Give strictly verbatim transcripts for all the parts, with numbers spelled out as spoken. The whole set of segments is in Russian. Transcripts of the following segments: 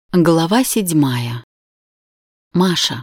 Глава седьмая. Маша.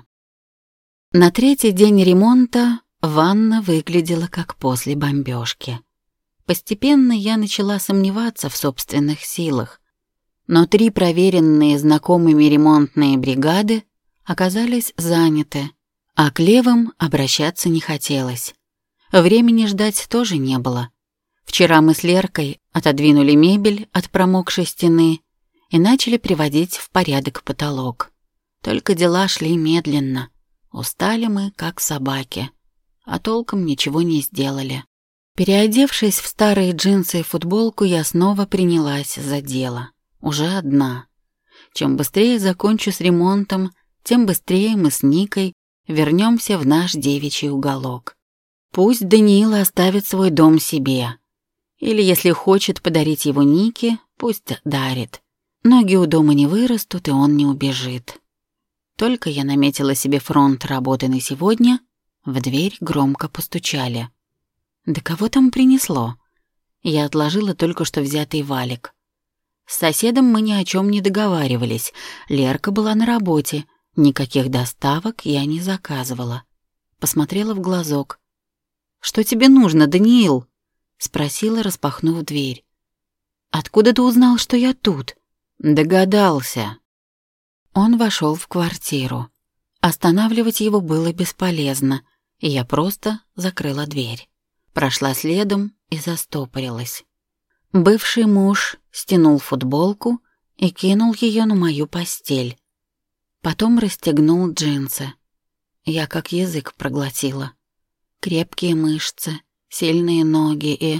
На третий день ремонта ванна выглядела как после бомбёжки. Постепенно я начала сомневаться в собственных силах, но три проверенные знакомыми ремонтные бригады оказались заняты, а к левым обращаться не хотелось. Времени ждать тоже не было. Вчера мы с Леркой отодвинули мебель от промокшей стены и начали приводить в порядок потолок. Только дела шли медленно. Устали мы, как собаки, а толком ничего не сделали. Переодевшись в старые джинсы и футболку, я снова принялась за дело. Уже одна. Чем быстрее закончу с ремонтом, тем быстрее мы с Никой вернемся в наш девичий уголок. Пусть Даниил оставит свой дом себе. Или, если хочет подарить его Нике, пусть дарит. Ноги у дома не вырастут, и он не убежит. Только я наметила себе фронт работы на сегодня, в дверь громко постучали. Да кого там принесло? Я отложила только что взятый валик. С соседом мы ни о чем не договаривались. Лерка была на работе, никаких доставок я не заказывала. Посмотрела в глазок. «Что тебе нужно, Даниил?» — спросила, распахнув дверь. «Откуда ты узнал, что я тут?» «Догадался». Он вошел в квартиру. Останавливать его было бесполезно, и я просто закрыла дверь. Прошла следом и застопорилась. Бывший муж стянул футболку и кинул ее на мою постель. Потом расстегнул джинсы. Я как язык проглотила. Крепкие мышцы, сильные ноги и...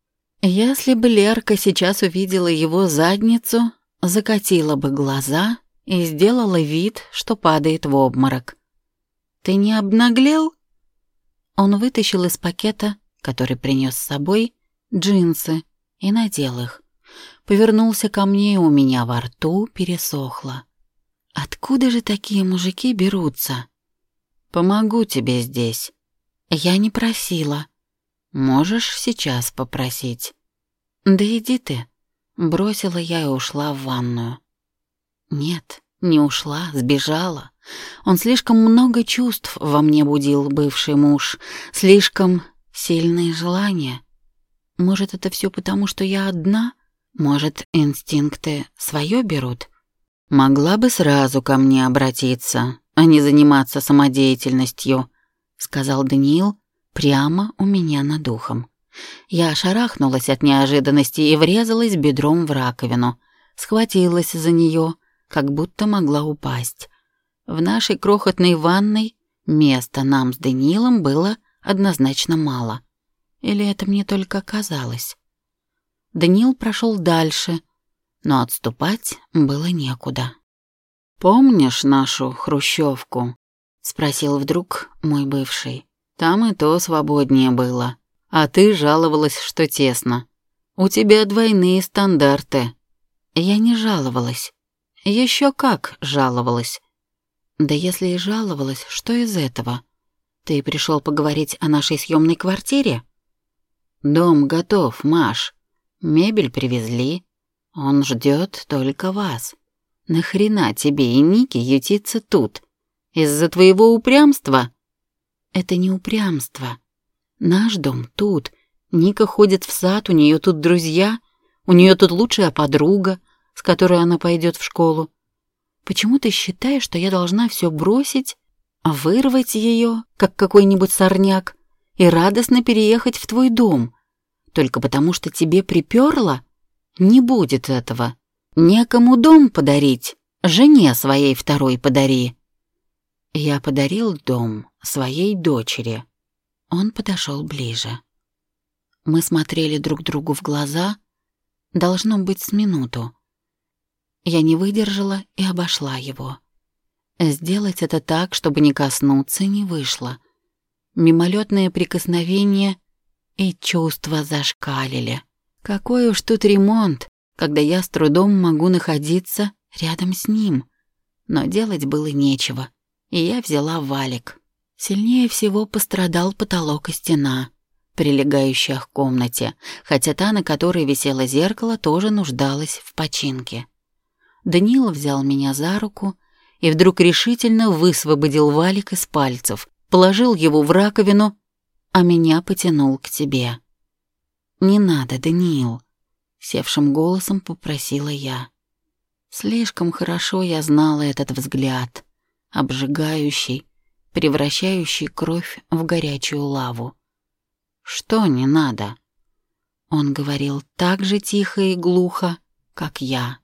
Если бы Лерка сейчас увидела его задницу, закатила бы глаза и сделала вид, что падает в обморок. «Ты не обнаглел?» Он вытащил из пакета, который принес с собой, джинсы и надел их. Повернулся ко мне, и у меня во рту пересохло. «Откуда же такие мужики берутся?» «Помогу тебе здесь». «Я не просила». «Можешь сейчас попросить». «Да иди ты». Бросила я и ушла в ванную. Нет, не ушла, сбежала. Он слишком много чувств во мне будил, бывший муж. Слишком сильные желания. Может, это все потому, что я одна? Может, инстинкты свое берут? Могла бы сразу ко мне обратиться, а не заниматься самодеятельностью, сказал Даниил прямо у меня над ухом. Я шарахнулась от неожиданности и врезалась бедром в раковину. Схватилась за нее, как будто могла упасть. В нашей крохотной ванной места нам с Даниилом было однозначно мало. Или это мне только казалось? Даниил прошел дальше, но отступать было некуда. «Помнишь нашу хрущевку?» — спросил вдруг мой бывший. «Там и то свободнее было. А ты жаловалась, что тесно. У тебя двойные стандарты». Я не жаловалась. Еще как жаловалась. Да если и жаловалась, что из этого? Ты пришел поговорить о нашей съемной квартире? Дом готов, Маш. Мебель привезли. Он ждет только вас. Нахрена тебе и Нике ютиться тут? Из-за твоего упрямства? Это не упрямство. Наш дом тут. Ника ходит в сад, у нее тут друзья, у нее тут лучшая подруга, с которой она пойдет в школу. Почему ты считаешь, что я должна все бросить, вырвать ее, как какой-нибудь сорняк, и радостно переехать в твой дом? Только потому, что тебе приперло? Не будет этого. Некому дом подарить, жене своей второй подари. Я подарил дом своей дочери. Он подошел ближе. Мы смотрели друг другу в глаза, должно быть, с минуту. Я не выдержала и обошла его. Сделать это так, чтобы не коснуться, не вышло. Мимолетное прикосновение и чувства зашкалили. Какой уж тут ремонт, когда я с трудом могу находиться рядом с ним. Но делать было нечего, и я взяла валик. Сильнее всего пострадал потолок и стена, прилегающая к комнате, хотя та, на которой висело зеркало, тоже нуждалась в починке. Даниил взял меня за руку и вдруг решительно высвободил валик из пальцев, положил его в раковину, а меня потянул к тебе. «Не надо, Даниил», — севшим голосом попросила я. Слишком хорошо я знала этот взгляд, обжигающий, превращающий кровь в горячую лаву. «Что не надо?» Он говорил так же тихо и глухо, как я.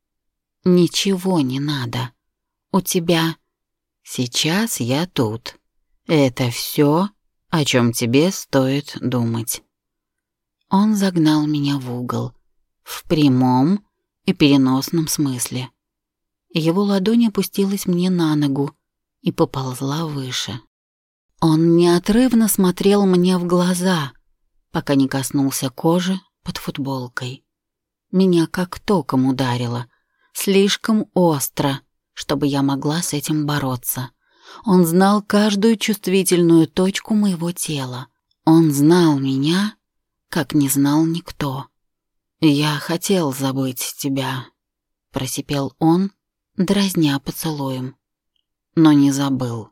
«Ничего не надо. У тебя...» «Сейчас я тут. Это все, о чем тебе стоит думать». Он загнал меня в угол, в прямом и переносном смысле. Его ладонь опустилась мне на ногу и поползла выше. Он неотрывно смотрел мне в глаза, пока не коснулся кожи под футболкой. Меня как током ударило, слишком остро, чтобы я могла с этим бороться. Он знал каждую чувствительную точку моего тела. Он знал меня, как не знал никто. «Я хотел забыть тебя», — просипел он, дразня поцелуем. «Но не забыл.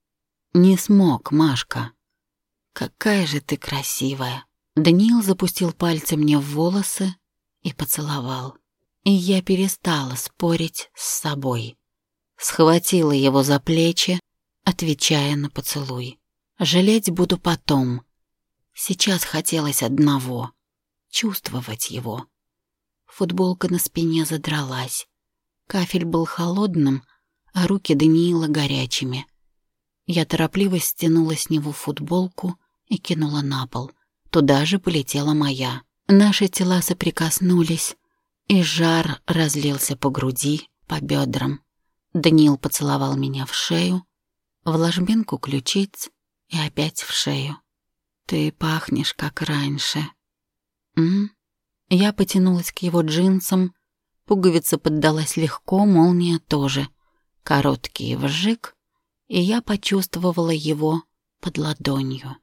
Не смог, Машка. Какая же ты красивая». Даниил запустил пальцы мне в волосы и поцеловал. И я перестала спорить с собой. Схватила его за плечи, отвечая на поцелуй. Жалеть буду потом. Сейчас хотелось одного — чувствовать его. Футболка на спине задралась. Кафель был холодным, а руки Даниила горячими. Я торопливо стянула с него футболку и кинула на пол. Туда же полетела моя. Наши тела соприкоснулись, и жар разлился по груди, по бедрам. Даниил поцеловал меня в шею, в ложбинку ключиц и опять в шею. «Ты пахнешь, как раньше». «М?». Я потянулась к его джинсам, пуговица поддалась легко, молния тоже. Короткий вжик, и я почувствовала его под ладонью.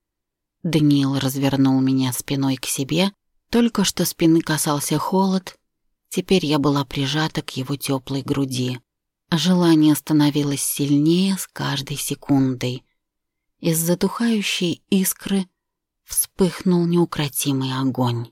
Даниил развернул меня спиной к себе, только что спины касался холод, теперь я была прижата к его теплой груди. Желание становилось сильнее с каждой секундой. Из затухающей искры вспыхнул неукротимый огонь.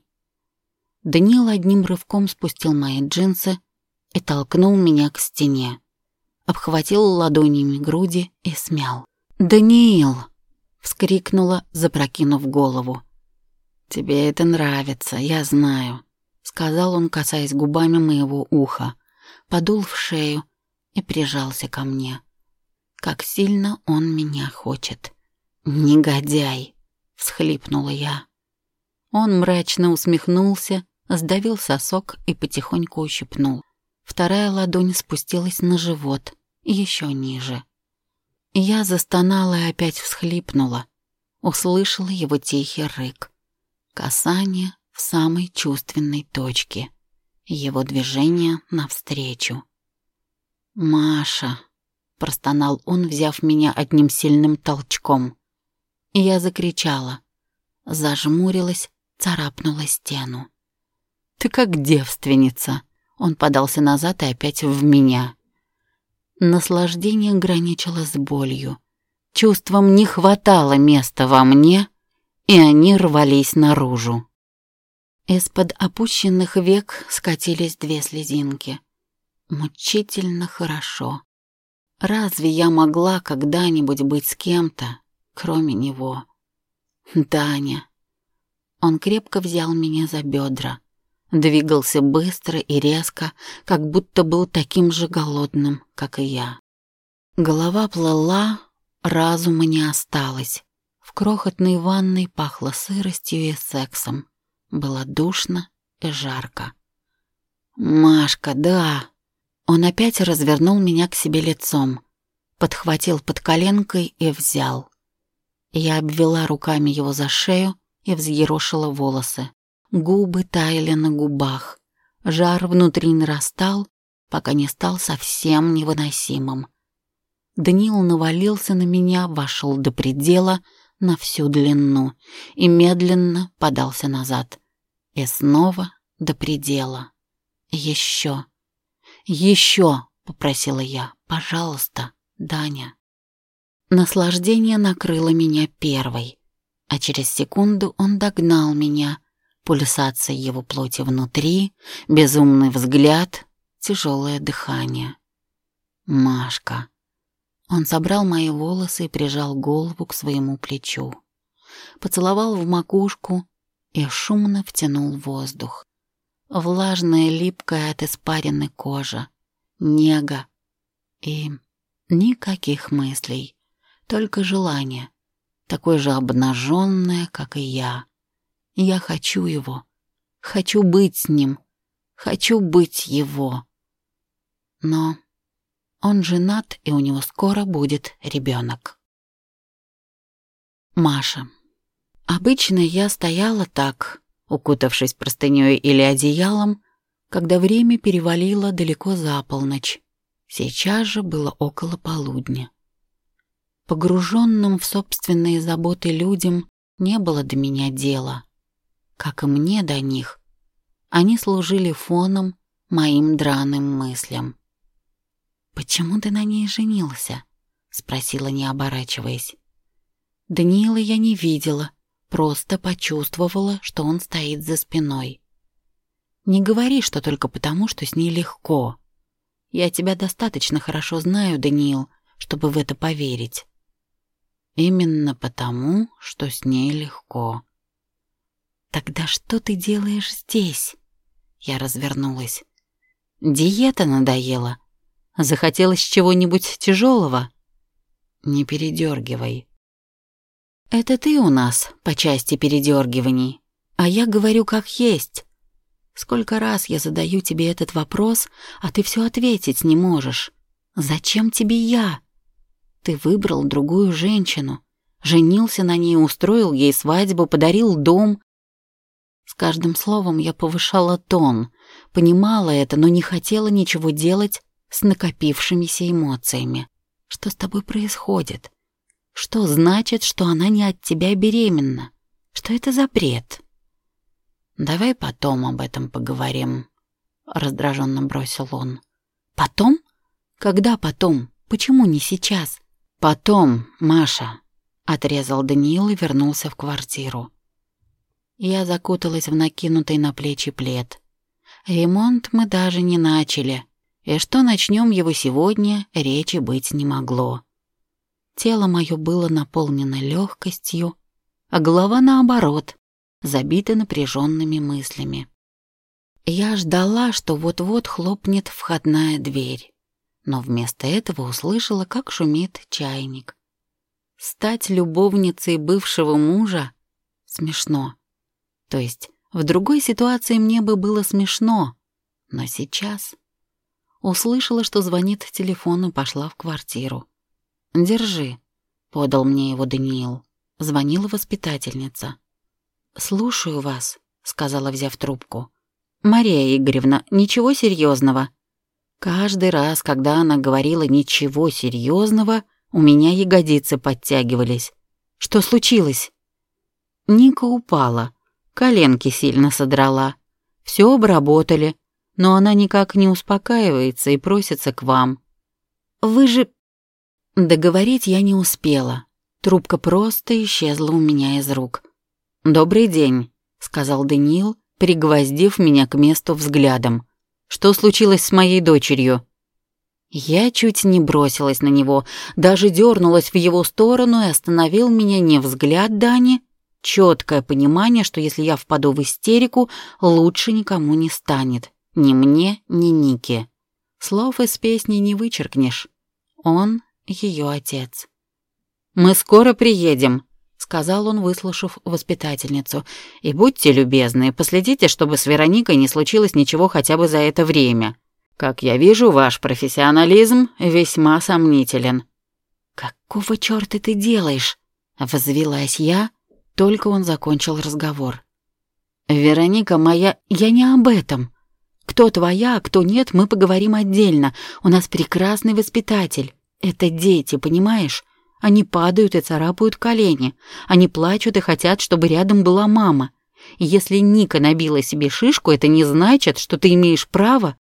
Даниил одним рывком спустил мои джинсы и толкнул меня к стене, обхватил ладонями груди и смял. «Даниил!» — вскрикнула, запрокинув голову. «Тебе это нравится, я знаю», — сказал он, касаясь губами моего уха, подул в шею и прижался ко мне. Как сильно он меня хочет. «Негодяй!» — всхлипнула я. Он мрачно усмехнулся, сдавил сосок и потихоньку ущипнул. Вторая ладонь спустилась на живот, еще ниже. Я застонала и опять всхлипнула. Услышала его тихий рык. Касание в самой чувственной точке. Его движение навстречу. «Маша!» — простонал он, взяв меня одним сильным толчком. Я закричала, зажмурилась, царапнула стену. «Ты как девственница!» Он подался назад и опять в меня. Наслаждение граничило с болью. Чувствам не хватало места во мне, и они рвались наружу. Из-под опущенных век скатились две слезинки. Мучительно хорошо. Разве я могла когда-нибудь быть с кем-то, кроме него? Даня. Он крепко взял меня за бедра. Двигался быстро и резко, как будто был таким же голодным, как и я. Голова плыла, разума не осталось. В крохотной ванной пахло сыростью и сексом. Было душно и жарко. «Машка, да!» Он опять развернул меня к себе лицом, подхватил под коленкой и взял. Я обвела руками его за шею и взъерошила волосы. Губы таяли на губах. Жар внутри нарастал, пока не стал совсем невыносимым. Даниил навалился на меня, вошел до предела на всю длину и медленно подался назад. И снова до предела. Еще. «Еще!» — попросила я. «Пожалуйста, Даня». Наслаждение накрыло меня первой, а через секунду он догнал меня. Пульсация его плоти внутри, безумный взгляд, тяжелое дыхание. «Машка». Он собрал мои волосы и прижал голову к своему плечу. Поцеловал в макушку и шумно втянул воздух. Влажная, липкая от испарины кожа, нега и никаких мыслей, только желание, такое же обнаженное, как и я. Я хочу его, хочу быть с ним, хочу быть его. Но он женат, и у него скоро будет ребенок. Маша. Обычно я стояла так, укутавшись простыней или одеялом, когда время перевалило далеко за полночь. Сейчас же было около полудня. Погруженным в собственные заботы людям не было до меня дела, как и мне до них. Они служили фоном моим драным мыслям. «Почему ты на ней женился?» — спросила, не оборачиваясь. Даниила я не видела, просто почувствовала, что он стоит за спиной. «Не говори, что только потому, что с ней легко. Я тебя достаточно хорошо знаю, Даниил, чтобы в это поверить». «Именно потому, что с ней легко». «Тогда что ты делаешь здесь?» Я развернулась. «Диета надоела. Захотелось чего-нибудь тяжелого?» «Не передергивай». «Это ты у нас по части передергиваний, а я говорю как есть. Сколько раз я задаю тебе этот вопрос, а ты все ответить не можешь. Зачем тебе я? Ты выбрал другую женщину, женился на ней, устроил ей свадьбу, подарил дом». С каждым словом я повышала тон, понимала это, но не хотела ничего делать с накопившимися эмоциями. «Что с тобой происходит? Что значит, что она не от тебя беременна? Что это за бред?» «Давай потом об этом поговорим», — раздраженно бросил он. «Потом? Когда потом? Почему не сейчас?» «Потом, Маша», — отрезал Даниил и вернулся в квартиру. Я закуталась в накинутый на плечи плед. Ремонт мы даже не начали, и что начнем его сегодня, речи быть не могло. Тело мое было наполнено легкостью, а голова, наоборот, забита напряженными мыслями. Я ждала, что вот-вот хлопнет входная дверь, но вместо этого услышала, как шумит чайник. Стать любовницей бывшего мужа смешно. То есть в другой ситуации мне бы было смешно, но сейчас... Услышала, что звонит телефон, и пошла в квартиру. «Держи», — подал мне его Даниил. Звонила воспитательница. «Слушаю вас», — сказала, взяв трубку. «Мария Игоревна, ничего серьезного». Каждый раз, когда она говорила «ничего серьезного», у меня ягодицы подтягивались. «Что случилось?» Ника упала, коленки сильно содрала. Все обработали, но она никак не успокаивается и просится к вам. «Вы же...» Договорить я не успела. Трубка просто исчезла у меня из рук. «Добрый день», — сказал Даниил, пригвоздив меня к месту взглядом. «Что случилось с моей дочерью?» Я чуть не бросилась на него, даже дернулась в его сторону, и остановил меня не взгляд Дани, четкое понимание, что если я впаду в истерику, лучше никому не станет. Ни мне, ни Нике. Слов из песни не вычеркнешь. Он ее отец. «Мы скоро приедем», — сказал он, выслушав воспитательницу. «И будьте любезны, последите, чтобы с Вероникой не случилось ничего хотя бы за это время. Как я вижу, ваш профессионализм весьма сомнителен». «Какого черта ты делаешь?» — взвилась я, только он закончил разговор. «Вероника моя... Я не об этом. Кто твоя, а кто нет, мы поговорим отдельно. У нас прекрасный воспитатель. Это дети, понимаешь? Они падают и царапают колени. Они плачут и хотят, чтобы рядом была мама. И если Ника набила себе шишку, это не значит, что ты имеешь право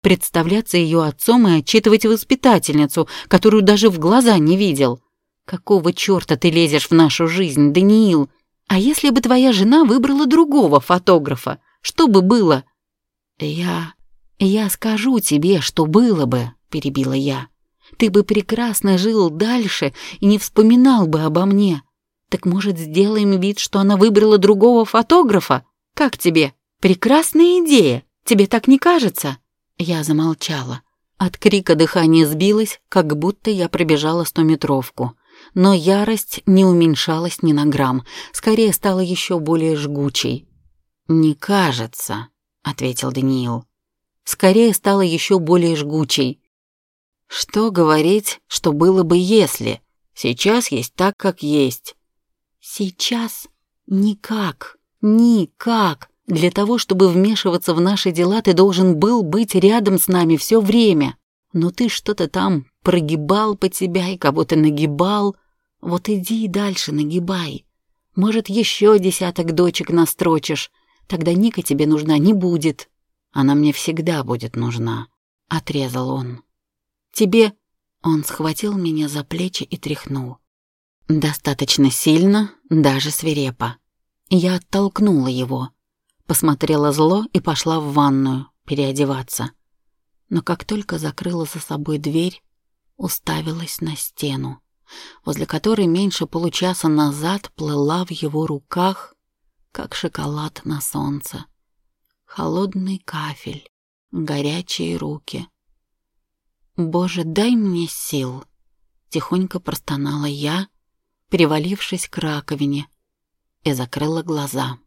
представляться ее отцом и отчитывать воспитательницу, которую даже в глаза не видел. Какого черта ты лезешь в нашу жизнь, Даниил? А если бы твоя жена выбрала другого фотографа, что бы было? Я... я скажу тебе, что было бы, перебила я. Ты бы прекрасно жил дальше и не вспоминал бы обо мне. Так, может, сделаем вид, что она выбрала другого фотографа? Как тебе? Прекрасная идея. Тебе так не кажется?» Я замолчала. От крика дыхание сбилось, как будто я пробежала стометровку. Но ярость не уменьшалась ни на грамм, скорее стала еще более жгучей. «Не кажется», — ответил Даниил. «Скорее стала еще более жгучей. Что говорить, что было бы если? Сейчас есть так, как есть». «Сейчас никак, никак. Для того, чтобы вмешиваться в наши дела, ты должен был быть рядом с нами все время. Но ты что-то там прогибал под себя и кого-то нагибал. Вот иди и дальше нагибай. Может, еще десяток дочек настрочишь. Тогда Ника тебе нужна не будет». «Она мне всегда будет нужна», — отрезал он. «Тебе...» — он схватил меня за плечи и тряхнул. Достаточно сильно, даже свирепо. Я оттолкнула его, посмотрела зло и пошла в ванную переодеваться. Но как только закрыла за собой дверь, уставилась на стену, возле которой меньше получаса назад плыла в его руках, как шоколад на солнце. Холодный кафель, горячие руки. «Боже, дай мне сил!» — тихонько простонала я, привалившись к раковине, и закрыла глаза.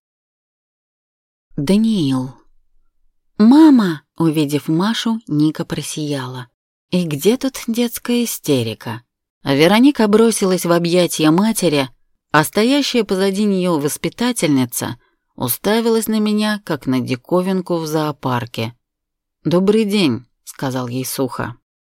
Даниил. «Мама!» — увидев Машу, Ника просияла. «И где тут детская истерика?» Вероника бросилась в объятия матери, а стоящая позади нее воспитательница уставилась на меня, как на диковинку в зоопарке. «Добрый день», — сказал ей сухо.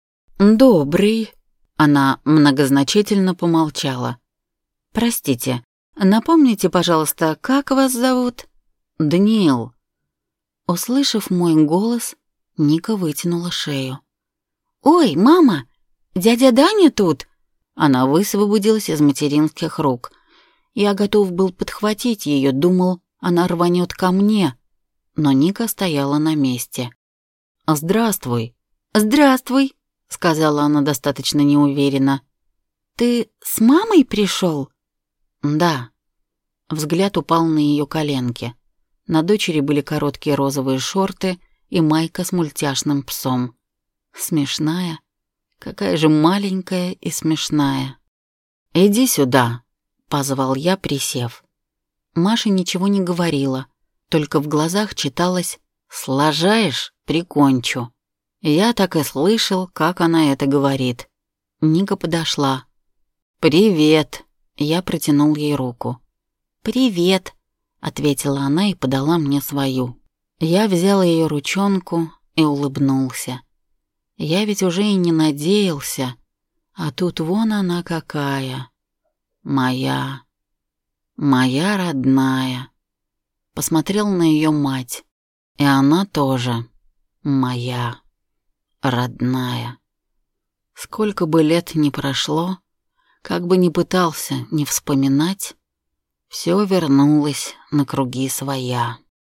«Добрый», — она многозначительно помолчала. «Простите, напомните, пожалуйста, как вас зовут?» «Даниил». Услышав мой голос, Ника вытянула шею. «Ой, мама, дядя Даня тут!» Она высвободилась из материнских рук. Я готов был подхватить ее, думал, она рванет ко мне, но Ника стояла на месте. «Здравствуй». «Здравствуй», — сказала она достаточно неуверенно. «Ты с мамой пришел?» «Да». Взгляд упал на ее коленки. На дочери были короткие розовые шорты и майка с мультяшным псом. Смешная. Какая же маленькая и смешная. «Иди сюда», — позвал я, присев. Маша ничего не говорила, только в глазах читалось «сложаешь, прикончу». Я так и слышал, как она это говорит. Ника подошла. «Привет», — я протянул ей руку. «Привет», — ответила она и подала мне свою. Я взял ее ручонку и улыбнулся. Я ведь уже и не надеялся, а тут вон она какая. Моя, моя родная. Посмотрел на ее мать, и она тоже моя, родная. Сколько бы лет ни прошло, как бы ни пытался не вспоминать, все вернулось на круги своя.